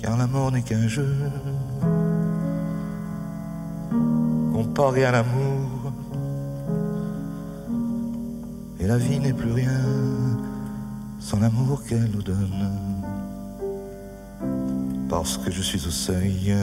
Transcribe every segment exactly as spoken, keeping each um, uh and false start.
Car l'amour n'est qu'un jeu comparé à l'amour, et la vie n'est plus rien sans l'amour qu'elle nous donne. Parce que je suis au seuil,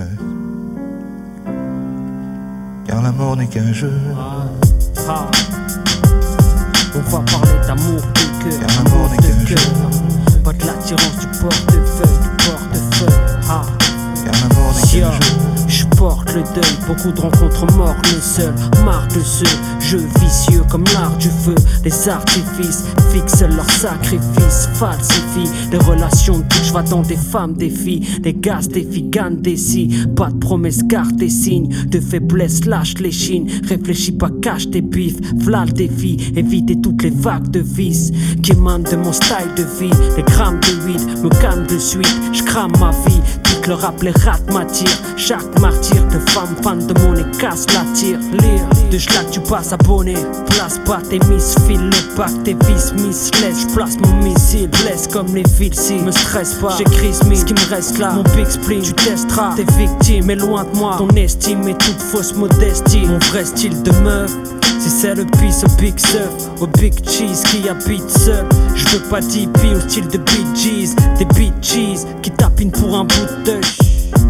car l'amour n'est qu'un jeu. Ah, ah. On va parler d'amour de cœur, car l'amour n'est qu'un jeu. Pas de l'attirance du portefeuille, du portefeuille. Ah. Car l'amour n'est qu'un jeu. Je porte le deuil, beaucoup de rencontres mornes seuls. Marre de ce jeu vicieux comme l'art du feu. Les artifices fixent leurs sacrifices, falsifient les relations de je vais dans des femmes, des filles, des gaz, des filles, gagnent des si. Pas de promesses, garde des signes de faiblesse, lâche les chines. Réfléchis pas, cache tes bifs, v'là le défi. Évitez toutes les vagues de vices qui émanent de mon style de vie. Les grammes de weed me calment de suite, je crame ma vie. Le rap, les rats m'attirent. Chaque martyr de femme fan de monnaie casse la tire. Lire, de schlag tu passes abonné. Place pas tes miss, file le pack, tes vis, miss, laisse. J'place mon missile, blesse comme les fils. Si me stresse pas, j'écris ce qui me reste là. Mon big spleen, tu testeras. T'es victime, mais loin de moi. Ton estime est toute fausse modestie. Mon vrai style de meuf, si c'est le piece au big surf, au big cheese qui habite seul. Je veux pas d'hippie au style de Bee Gees, des bitches qui tapinent pour un bout de touch.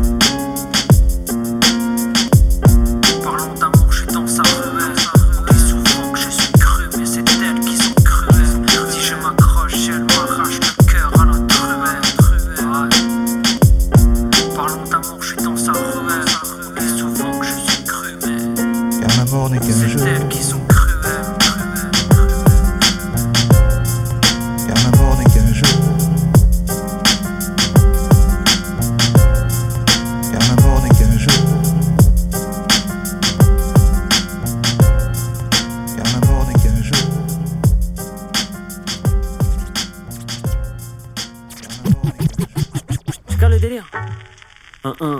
Parlons d'amour, je suis dans sa ruelle. On dit souvent que je suis cru, mais c'est elles qui sont cruelles. Si je m'accroche, elles m'arrachent le cœur à la truelle. Parlons d'amour, je suis dans sa ruelle. On dit souvent que je suis cru, mais car l'amour n'est qu'un jeu. c'est elles qui sont cruelles. Car l'amour n'est qu'un jeu. Car l'amour n'est qu'un jeu. Car l'amour n'est qu'un jeu. Tu cales le délire. Un un.